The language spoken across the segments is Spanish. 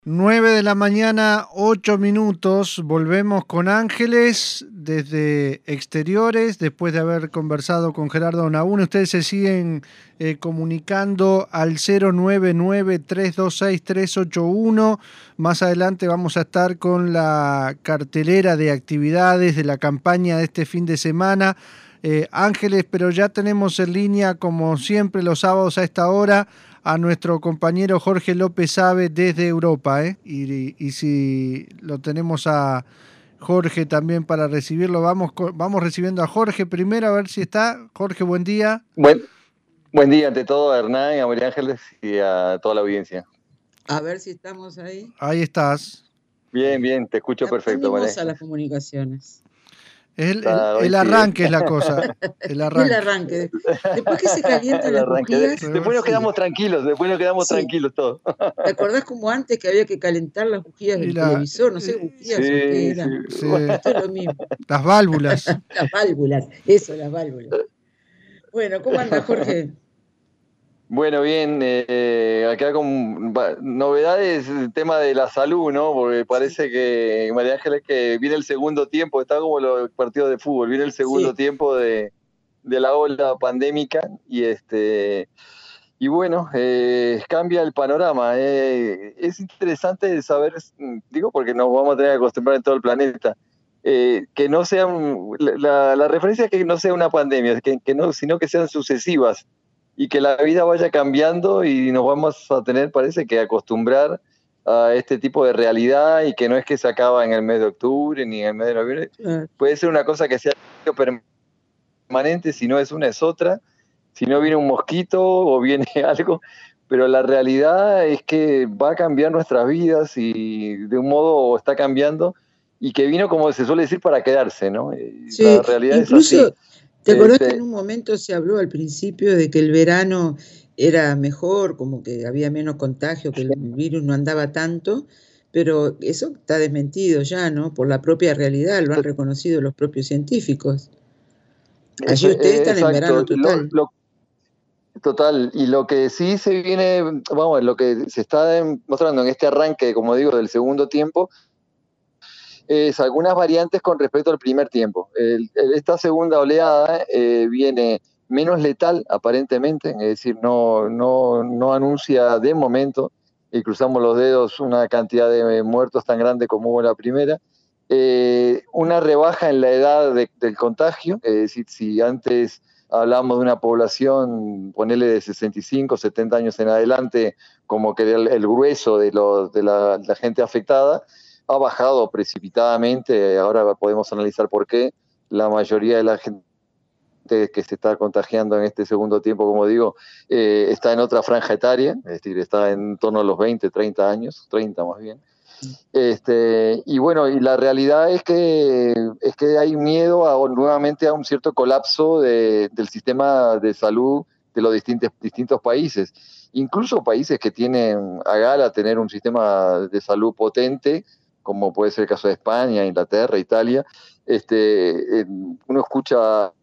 9 de la mañana, 8 minutos. Volvemos con Ángeles desde exteriores, después de haber conversado con Gerardo Naúne. Ustedes se siguen comunicando al 099-326-381. Más adelante vamos a estar con la cartelera de actividades de la campaña de este fin de semana. Ángeles, pero ya tenemos en línea, como siempre, los sábados a esta hora, a nuestro compañero Jorge López Abe desde Europa, ¿eh? Y si lo tenemos a Jorge también para recibirlo, vamos recibiendo a Jorge primero, a ver si está. Jorge, buen día. Buen día ante todo a Hernán, a María Ángeles y a toda la audiencia. A ver si estamos ahí. Ahí estás. Bien, te escucho perfecto, María. A las comunicaciones. El arranque es la cosa. El arranque. Después que se calientan las bujías. Después nos quedamos tranquilos, tranquilos todos. ¿Te acordás como antes que había que calentar las bujías del televisor? No sé, bujías o qué era. Sí. Esto es lo mismo. Las válvulas. Las válvulas. Bueno, ¿cómo anda, Jorge? Bueno, bien, acá con novedades, el tema de la salud, ¿no? Porque parece que, María Ángeles, que viene el segundo tiempo, está como los partidos de fútbol, viene el segundo tiempo de la ola pandémica y bueno, cambia el panorama. Es interesante saber, digo, porque nos vamos a tener que acostumbrar en todo el planeta, que no sea, la referencia es que no sea una pandemia, que no, sino que sean sucesivas, y que la vida vaya cambiando y nos vamos a tener, parece que, acostumbrar a este tipo de realidad, y que no es que se acaba en el mes de octubre ni en el mes de noviembre. Puede ser una cosa que sea permanente, si no es una es otra, si no viene un mosquito o viene algo, pero la realidad es que va a cambiar nuestras vidas, y de un modo está cambiando, y que vino, como se suele decir, para quedarse, ¿no? Sí, la realidad incluso, es así. ¿Te acordás que en un momento se habló al principio de que el verano era mejor, como que había menos contagio, que el virus no andaba tanto? Pero eso está desmentido ya, ¿no? Por la propia realidad, lo han reconocido los propios científicos. Allí ustedes están en verano total. Total, y lo que sí se viene, vamos, lo que se está demostrando en este arranque, como digo, del segundo tiempo, es algunas variantes con respecto al primer tiempo. Esta segunda oleada viene menos letal, aparentemente, es decir, no anuncia de momento, y cruzamos los dedos, una cantidad de muertos tan grande como hubo la primera. Una rebaja en la edad del contagio, es decir, si antes hablamos de una población, ponele de 65, 70 años en adelante, como que era el grueso de la gente afectada, ha bajado precipitadamente. Ahora podemos analizar por qué. La mayoría de la gente que se está contagiando en este segundo tiempo, como digo, está en otra franja etaria, es decir, está en torno a los 20, 30 años, 30 más bien. Y bueno, y la realidad es que hay miedo nuevamente a un cierto colapso del sistema de salud de los distintos países. Incluso países que tienen a gala tener un sistema de salud potente, como puede ser el caso de España, Inglaterra, Italia. Uno escucha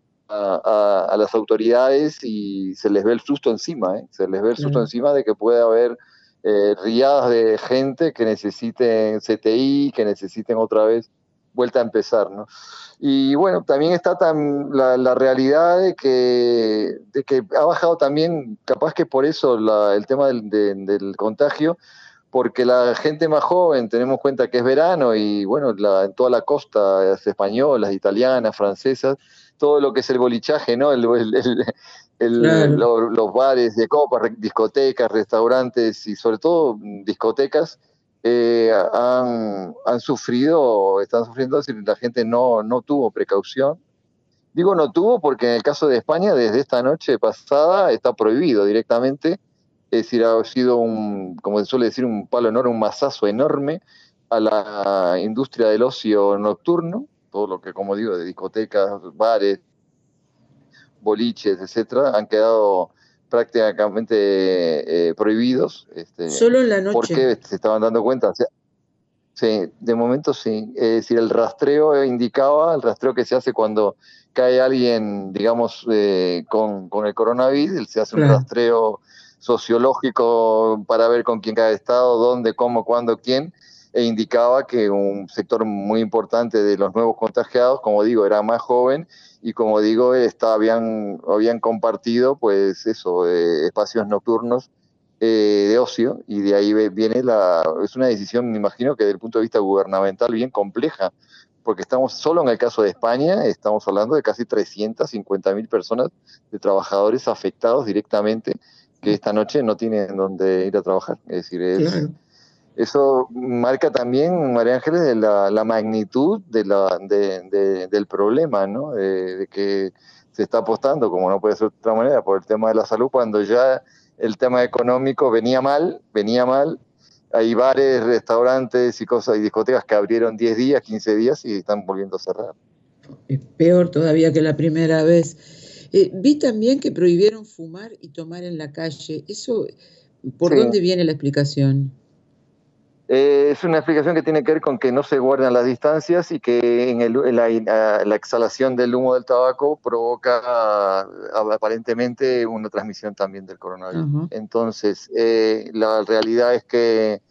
a las autoridades y se les ve el susto encima, se les ve el susto encima de que puede haber riadas de gente que necesiten CTI, que necesiten otra vez vuelta a empezar, ¿no? Y bueno, también está la realidad de que ha bajado también, capaz que por eso el tema del contagio, porque la gente más joven, tenemos cuenta que es verano, y bueno, en toda la costa, españolas, italianas, francesas, todo lo que es el bolichaje, ¿no? Los bares de copas, discotecas, restaurantes, y sobre todo discotecas, han sufrido, están sufriendo, si la gente no tuvo precaución. Digo no tuvo porque en el caso de España, desde esta noche pasada, está prohibido directamente. Es decir, ha sido como se suele decir, un palo enorme, un mazazo enorme a la industria del ocio nocturno, todo lo que, como digo, de discotecas, bares, boliches, etcétera, han quedado prácticamente prohibidos. Solo en la noche. Porque se estaban dando cuenta. Sí, de momento sí. Es decir, el rastreo que se hace cuando cae alguien, digamos, con el coronavirus, se hace un rastreo sociológico para ver con quién cada estado, dónde, cómo, cuándo, quién, e indicaba que un sector muy importante de los nuevos contagiados, como digo, era más joven y como digo, habían compartido pues eso, espacios nocturnos de ocio, y de ahí viene es una decisión, me imagino que desde el punto de vista gubernamental bien compleja, porque estamos solo en el caso de España, estamos hablando de casi 350.000 personas, de trabajadores afectados directamente, que esta noche no tienen dónde ir a trabajar. Es decir, Claro. eso marca también, María Ángeles, la magnitud del problema, ¿no? De que se está apostando, como no puede ser de otra manera, por el tema de la salud, cuando ya el tema económico venía mal. Hay bares, restaurantes y cosas y discotecas que abrieron 10 días, 15 días y están volviendo a cerrar. Es peor todavía que la primera vez. Vi también que prohibieron fumar y tomar en la calle. ¿Eso por dónde viene la explicación? Es una explicación que tiene que ver con que no se guardan las distancias y que la exhalación del humo del tabaco provoca aparentemente una transmisión también del coronavirus. Uh-huh. Entonces, la realidad es que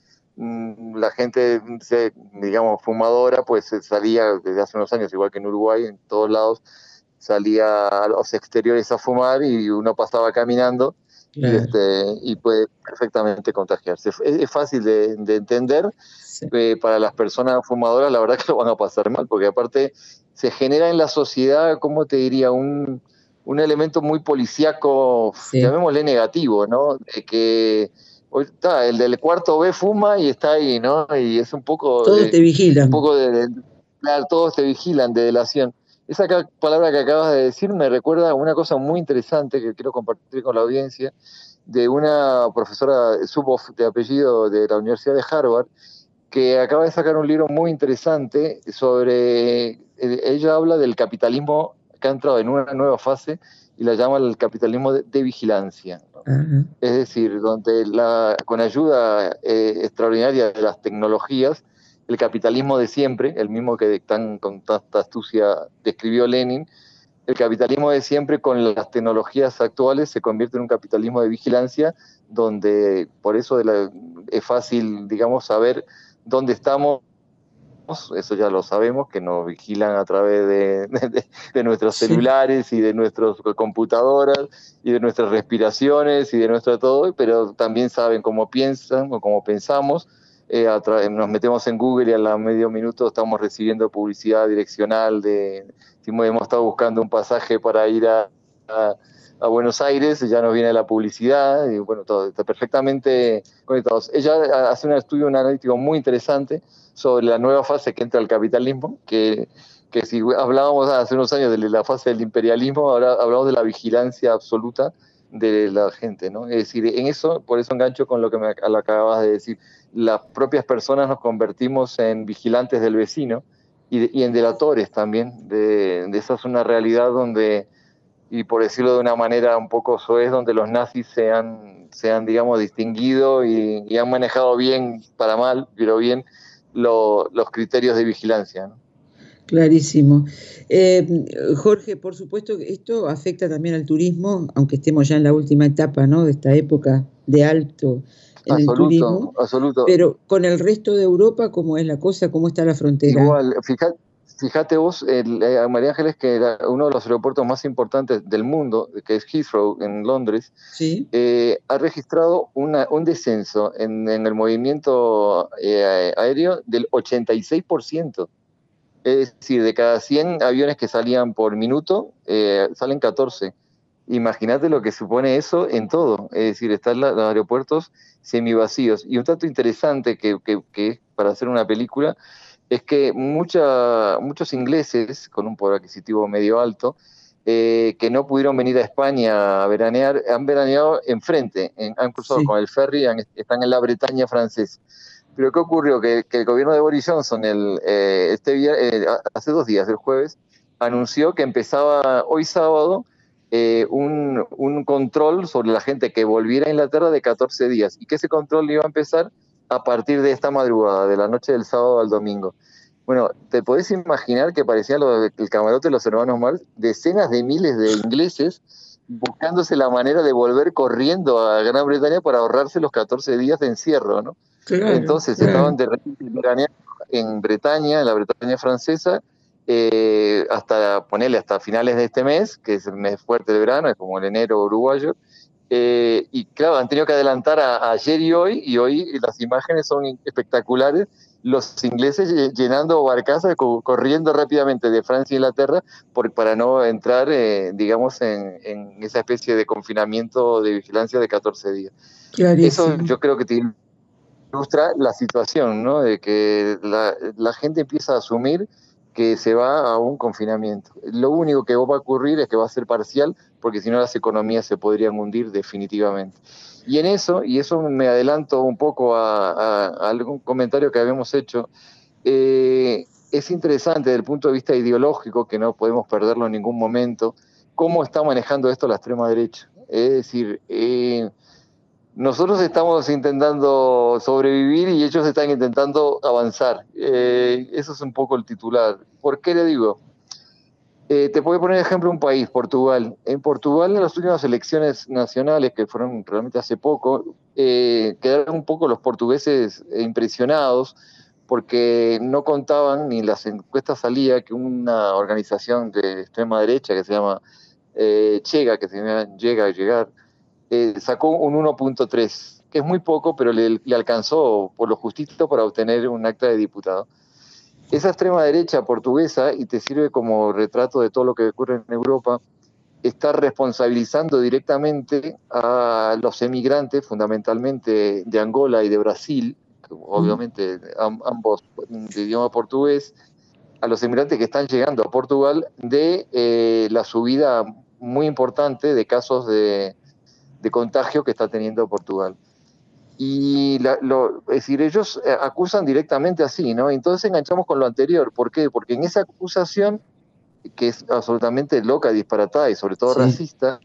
la gente, digamos, fumadora, pues salía desde hace unos años, igual que en Uruguay, en todos lados, salía a los exteriores a fumar y uno pasaba caminando. Claro. Y puede perfectamente contagiarse. Es fácil de entender. Sí. Para las personas fumadoras, la verdad que lo van a pasar mal, porque aparte se genera en la sociedad, ¿cómo te diría? Un elemento muy policíaco, sí, llamémosle negativo, ¿no? De que el del cuarto B fuma y está ahí, ¿no? Y es un poco... Todos te vigilan. Un poco claro, todos te vigilan, de delación. Esa palabra que acabas de decir me recuerda a una cosa muy interesante que quiero compartir con la audiencia, de una profesora Zuboff, de apellido, de la Universidad de Harvard, que acaba de sacar un libro muy interesante sobre... Ella habla del capitalismo que ha entrado en una nueva fase y la llama el capitalismo de vigilancia, ¿no? Uh-huh. Es decir, donde con ayuda extraordinaria de las tecnologías, el capitalismo de siempre, el mismo que con tanta astucia describió Lenin, el capitalismo de siempre con las tecnologías actuales se convierte en un capitalismo de vigilancia, donde por eso es fácil, digamos, saber dónde estamos. Eso ya lo sabemos, que nos vigilan a través de nuestros celulares y de nuestras computadoras y de nuestras respiraciones y de nuestro todo, pero también saben cómo piensan o cómo pensamos. Nos metemos en Google y a la medio minuto estamos recibiendo publicidad direccional si hemos estado buscando un pasaje para ir a Buenos Aires, ya nos viene la publicidad y bueno, todo está perfectamente conectados. Ella hace un estudio, un analítico muy interesante sobre la nueva fase que entra el capitalismo, que si hablábamos hace unos años de la fase del imperialismo, ahora hablamos de la vigilancia absoluta de la gente, ¿no? Es decir, por eso engancho con lo que lo acabas de decir. Las propias personas nos convertimos en vigilantes del vecino y en delatores también. Esa es una realidad donde, y por decirlo de una manera un poco soez, donde los nazis se han digamos, distinguido y han manejado bien, para mal, pero bien, los criterios de vigilancia, ¿no? Clarísimo. Jorge, por supuesto que esto afecta también al turismo, aunque estemos ya en la última etapa, ¿no?, de esta época de alto en el turismo. Absoluto. Pero con el resto de Europa, ¿cómo es la cosa? ¿Cómo está la frontera? Igual, fíjate vos, María Ángeles, que era uno de los aeropuertos más importantes del mundo, que es Heathrow, en Londres, ¿sí?, ha registrado un descenso en el movimiento aéreo del 86%. Es decir, de cada 100 aviones que salían por minuto, salen 14. Imagínate lo que supone eso en todo. Es decir, están los aeropuertos semivacíos. Y un dato interesante que es para hacer una película es que muchos ingleses con un poder adquisitivo medio alto, que no pudieron venir a España a veranear, han veraneado enfrente, han cruzado, sí, con el ferry, están en la Bretaña francesa. Pero ¿qué ocurrió? Que el gobierno de Boris Johnson hace 2 días, el jueves, anunció que empezaba hoy sábado un control sobre la gente que volviera a Inglaterra de 14 días, y que ese control iba a empezar a partir de esta madrugada, de la noche del sábado al domingo. Bueno, te podés imaginar que parecía el camarote de los hermanos Marx, decenas de miles de ingleses buscándose la manera de volver corriendo a Gran Bretaña para ahorrarse los 14 días de encierro, ¿no? Claro, Entonces claro. estaban de repente veraneando en Bretaña, en la Bretaña francesa, hasta finales de este mes, que es el mes fuerte de verano, es como el enero uruguayo, y claro, han tenido que adelantar a ayer y hoy las imágenes son espectaculares, los ingleses llenando barcazas, corriendo rápidamente de Francia a Inglaterra para no entrar, digamos, en esa especie de confinamiento de vigilancia de 14 días. Eso Clarísimo. yo creo que te ilustra la situación, ¿no? De que la gente empieza a asumir que se va a un confinamiento. Lo único que va a ocurrir es que va a ser parcial, porque si no las economías se podrían hundir definitivamente. Y eso me adelanto un poco a algún comentario que habíamos hecho, es interesante desde el punto de vista ideológico, que no podemos perderlo en ningún momento, cómo está manejando esto la extrema derecha. Es decir, nosotros estamos intentando sobrevivir y ellos están intentando avanzar. Eso es un poco el titular. ¿Por qué le digo? Te puedo poner ejemplo un país, Portugal. En Portugal, en las últimas elecciones nacionales, que fueron realmente hace poco, quedaron un poco los portugueses impresionados porque no contaban, ni las encuestas salía, que una organización de extrema derecha que se llama Chega, que se llama Llegar, sacó un 1.3, que es muy poco, pero le alcanzó por lo justito para obtener un acta de diputado. Esa extrema derecha portuguesa, y te sirve como retrato de todo lo que ocurre en Europa, está responsabilizando directamente a los emigrantes, fundamentalmente de Angola y de Brasil, obviamente ambos de idioma portugués, a los emigrantes que están llegando a Portugal de la subida muy importante de casos de contagio que está teniendo Portugal. Y es decir, ellos acusan directamente así, ¿no? Entonces enganchamos con lo anterior. ¿Por qué? Porque en esa acusación, que es absolutamente loca, disparatada y sobre todo racista,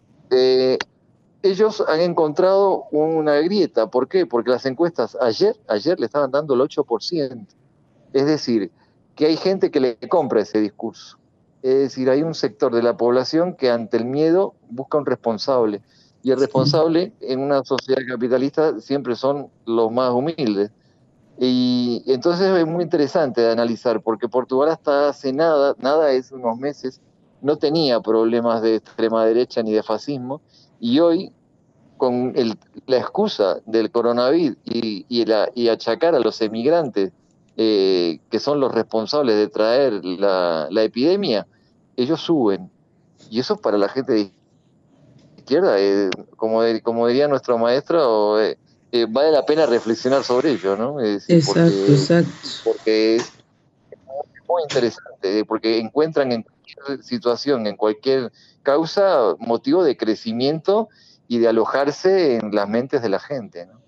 ellos han encontrado una grieta. ¿Por qué? Porque las encuestas ayer le estaban dando el 8%. Es decir, que hay gente que le compra ese discurso. Es decir, hay un sector de la población que ante el miedo busca un responsable. Y el responsable en una sociedad capitalista siempre son los más humildes. Y entonces es muy interesante de analizar, porque Portugal hasta hace nada es unos meses, no tenía problemas de extrema derecha ni de fascismo, y hoy, con la excusa del coronavirus y achacar a los emigrantes, que son los responsables de traer la epidemia, ellos suben. Y eso para la gente de izquierda, como diría nuestro maestro, vale la pena reflexionar sobre ello, ¿no? Es decir, porque es muy interesante, porque encuentran en cualquier situación, en cualquier causa, motivo de crecimiento y de alojarse en las mentes de la gente, ¿no?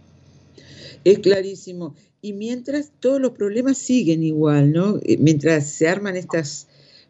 Es clarísimo. Y mientras todos los problemas siguen igual, ¿no? Mientras se arman estas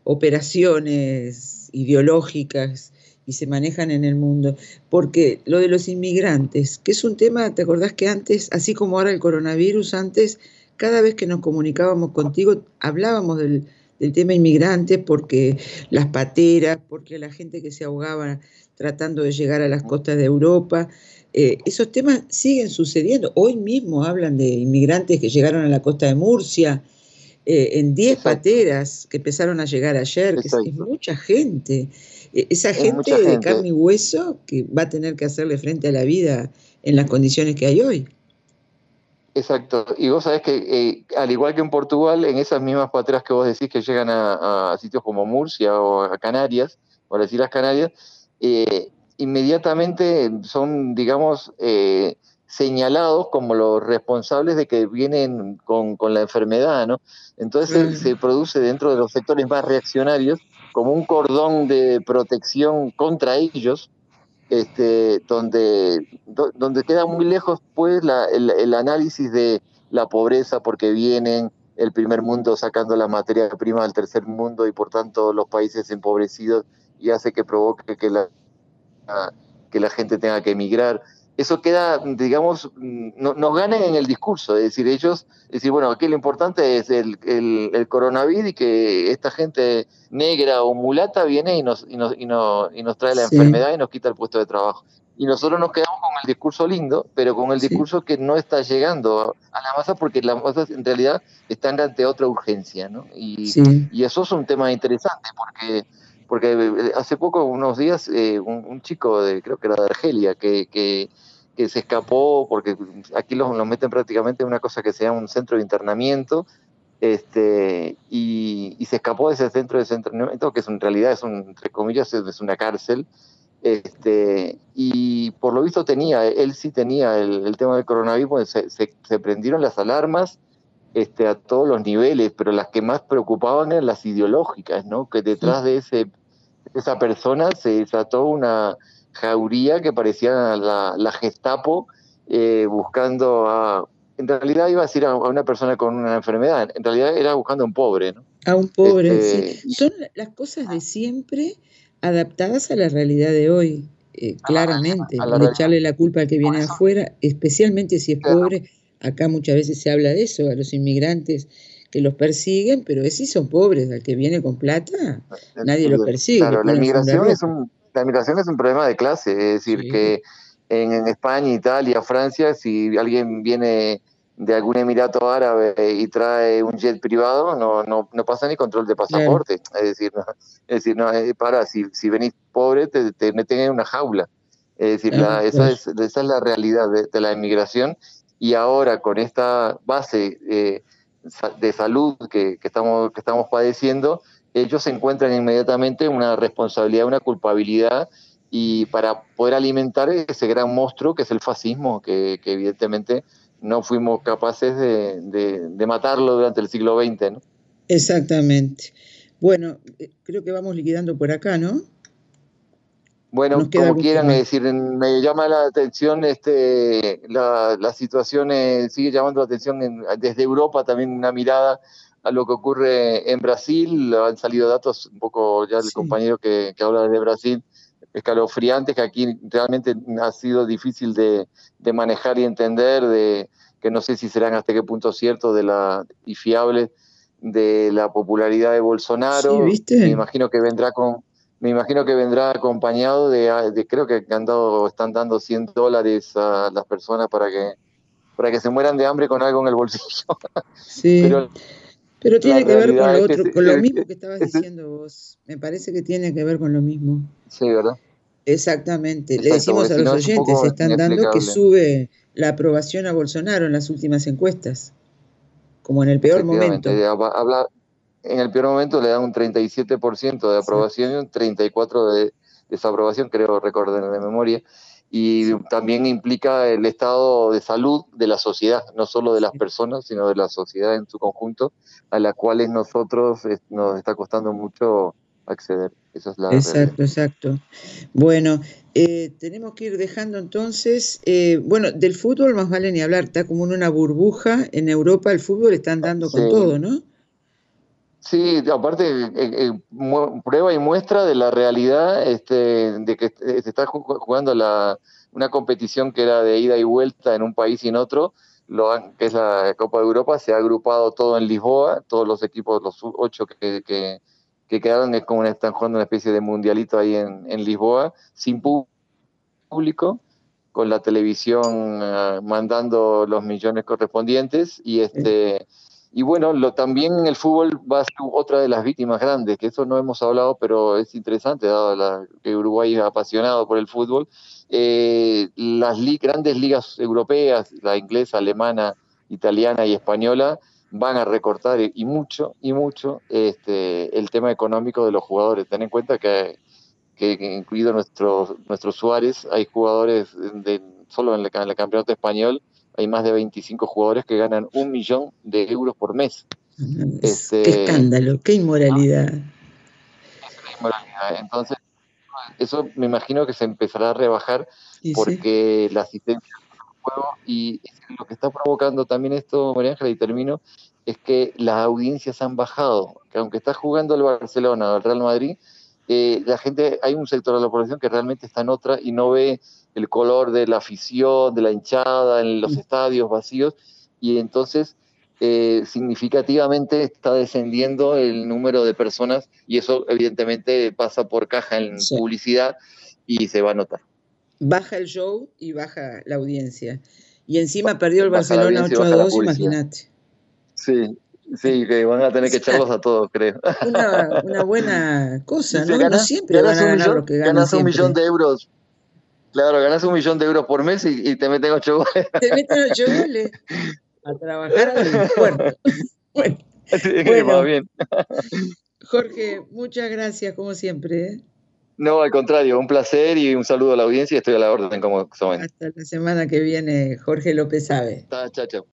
operaciones ideológicas y se manejan en el mundo. Porque lo de los inmigrantes, que es un tema, ¿te acordás que antes, así como ahora el coronavirus, antes, cada vez que nos comunicábamos contigo, hablábamos del tema inmigrante, porque las pateras, porque la gente que se ahogaba tratando de llegar a las costas de Europa, esos temas siguen sucediendo. Hoy mismo hablan de inmigrantes que llegaron a la costa de Murcia, en 10 pateras que empezaron a llegar ayer, que es mucha gente. Esa gente de carne y hueso que va a tener que hacerle frente a la vida en las condiciones que hay hoy. Exacto. Y vos sabés que, al igual que en Portugal, en esas mismas pateras que vos decís que llegan a sitios como Murcia o a Canarias, o a las Islas Canarias, inmediatamente son, digamos, señalados como los responsables de que vienen con la enfermedad, ¿no? Entonces se produce dentro de los sectores más reaccionarios como un cordón de protección contra ellos, donde queda muy lejos pues el análisis de la pobreza, porque vienen el primer mundo sacando la materia prima del tercer mundo y por tanto los países empobrecidos, y hace que provoque que la gente tenga que emigrar. eso queda, digamos, nos ganan en el discurso, es decir, bueno, aquí lo importante es el coronavirus y que esta gente negra o mulata viene y nos trae la Sí, enfermedad y nos quita el puesto de trabajo. Y nosotros nos quedamos con el discurso lindo, pero con el sí, discurso que no está llegando a la masa porque las masas en realidad están ante otra urgencia, ¿no? sí. Y eso es un tema interesante porque hace poco, unos días, un chico creo que era de Argelia, que se escapó, porque aquí los meten prácticamente en una cosa que se llama un centro de internamiento, y se escapó de ese centro de internamiento, que en realidad entre comillas, es una cárcel, y por lo visto él sí tenía el tema del coronavirus, pues se prendieron las alarmas, a todos los niveles, pero las que más preocupaban eran las ideológicas, ¿no? Que detrás de esa persona se desató una jauría que parecía la Gestapo, buscando en realidad iba a decir a una persona con una enfermedad, en realidad era buscando a un pobre, ¿no? A un pobre, sí. Y Son las cosas de siempre adaptadas a la realidad de hoy, claramente. a la El realidad. echarle la culpa al que Por viene de eso, afuera, especialmente si es pobre, acá muchas veces se habla de eso, a los inmigrantes que los persiguen, pero si son pobres, al que viene con plata, nadie los persigue, le claro, pone alfombra roja. la inmigración es un problema de clase, es decir, Sí, que en España, Italia, Francia, si alguien viene de algún emirato árabe y trae un jet privado, no pasa ni control de claro, pasaporte. No, si venís pobre, te meten en una jaula. Es decir, tal cual. esa es la realidad de la inmigración. Y ahora, con esta base de salud que estamos padeciendo, ellos encuentran inmediatamente una responsabilidad, una culpabilidad, y para poder alimentar ese gran monstruo que es el fascismo, que evidentemente no fuimos capaces de matarlo durante el siglo XX, ¿no? Exactamente. Bueno, creo que vamos liquidando por acá, ¿no? ¿Nos Bueno, queda como algún quieran, es tema? decir, me llama la atención, la situación, sigue llamando la atención desde Europa también una mirada a lo que ocurre en Brasil. Han salido datos, un poco ya el Sí. compañero que habla de Brasil, escalofriantes, que aquí realmente ha sido difícil de manejar y entender, que no sé si serán hasta qué punto ciertos y fiables, de la popularidad de Sí, Bolsonaro. ¿viste? Me imagino que vendrá acompañado creo que están dando $100 a las personas para que se mueran de hambre con algo en el bolsillo. Sí. Pero Pero la tiene que ver con realidad lo es que otro, con lo mismo que estabas diciendo vos. Me parece que tiene que ver con lo mismo. sí, ¿verdad? Exactamente. Le Exacto, decimos porque a si los no es un oyentes, se poco están dando que inexplicable. sube la aprobación a Bolsonaro en las últimas encuestas, como en el peor momento. Efectivamente, en el peor momento le dan un 37% de Exacto. aprobación y un 34% de desaprobación, creo recordar de memoria. Y Sí, también implica el estado de salud de la sociedad, no solo de las sí. personas, sino de la sociedad en su conjunto, a la cual nosotros nos está costando mucho acceder. Esa es la realidad. Exacto, exacto. Bueno, tenemos que ir dejando entonces, bueno, del fútbol más vale ni hablar, está como en una burbuja, en Europa el fútbol está andando con Sí, todo, ¿no? sí, aparte, prueba y muestra de la realidad, de que se está jugando una competición que era de ida y vuelta en un país y en otro, que es la Copa de Europa. Se ha agrupado todo en Lisboa, todos los equipos, los 8 que quedaron, es como están jugando una especie de mundialito ahí en Lisboa, sin público, con la televisión mandando los millones correspondientes. Y bueno, también en el fútbol va a ser otra de las víctimas grandes, que eso no hemos hablado, pero es interesante, dado que Uruguay es apasionado por el fútbol. Las grandes ligas europeas, la inglesa, alemana, italiana y española, van a recortar y mucho el tema económico de los jugadores. Ten en cuenta que incluido nuestro Suárez, hay jugadores, solo en el campeonato español, hay más de 25 jugadores que ganan 1 millón de euros por mes. Qué escándalo, qué inmoralidad. Entonces, eso me imagino que se empezará a rebajar, Y sí, porque la asistencia al juego, y lo que está provocando también esto, María Ángela, y termino, es que las audiencias han bajado, que aunque está jugando el Barcelona o el Real Madrid, la gente, hay un sector de la población que realmente está en otra y no ve el color de la afición, de la hinchada, en los estadios vacíos, y entonces significativamente está descendiendo el número de personas, y eso evidentemente pasa por caja en publicidad y se va a notar. Baja el show y baja la audiencia. Y encima perdió el Barcelona 8-2, imagínate. Sí, que van a tener que echarlos a todos, creo. Una buena cosa, ¿no? No siempre van a ganar lo que ganan ganas siempre. 1 millón de euros. Claro, ganas 1 millón de euros por mes y te meten 8 goles. Te meten 8 goles a trabajar al puerto. Bueno, va bien. Jorge, muchas gracias, como siempre. No, al contrario, un placer y un saludo a la audiencia y estoy a la orden como son. Hasta la semana que viene, Jorge López Abe. Chao, chao.